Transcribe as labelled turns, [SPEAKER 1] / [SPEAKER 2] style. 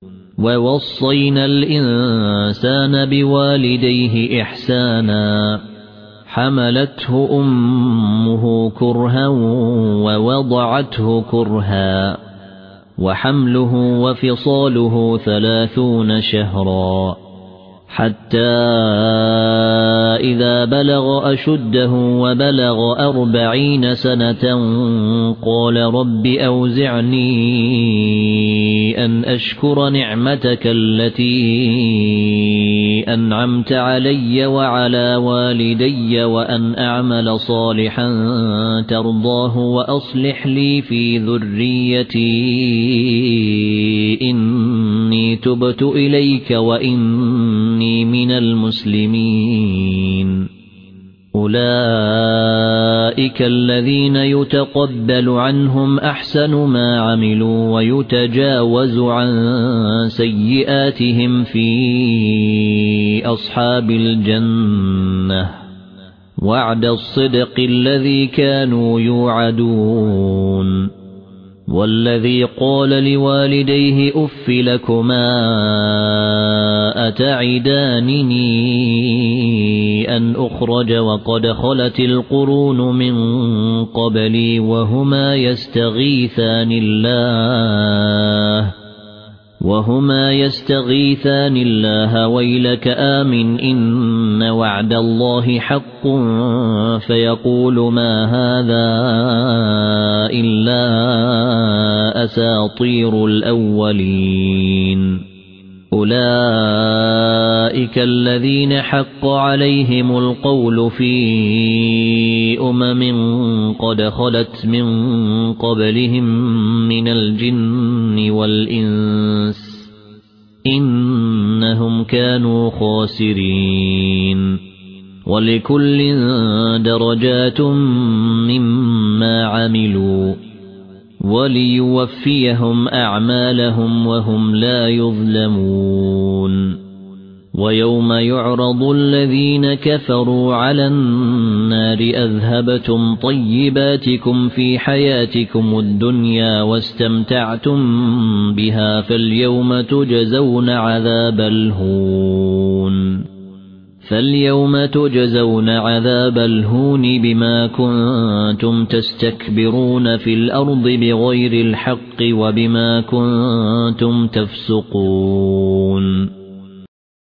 [SPEAKER 1] ووصينا الإنسان بوالديه إحسانا حملته أمه كرها ووضعته كرها وحمله وفصاله 30 شهرا حتى إذا بلغ أشده وبلغ 40 سنة قال رب أوزعني أن أشكر نعمتك التي أنعمت علي وعلى والدي وأن أعمل صالحا ترضاه وأصلح لي في ذريتي إني تبت إليك وإني من المسلمين. أولئك الذين يتقبل عنهم أحسن ما عملوا ويتجاوز عن سيئاتهم في أصحاب الجنة وعد الصدق الذي كانوا يوعدون. والذي قال لوالديه أف لكما أتعدانني أن أخرج وقد خلت القرون من قبلي وهما يستغيثان الله ويلك آمن إن وعد الله حق فيقول ما هذا إلا أساطير الأولين. أولئك الذين حق عليهم القول في قد خلت من قبلهم من الجن والإنس إنهم كانوا خاسرين. ولكل درجات مما عملوا وليوفيهم أعمالهم وهم لا يظلمون. ويوم يعرض الذين كفروا على النار أذهبتم طيباتكم في حياتكم الدنيا واستمتعتم بها فاليوم تجزون عذاب الهون بما كنتم تستكبرون في الأرض بغير الحق وبما كنتم تفسقون.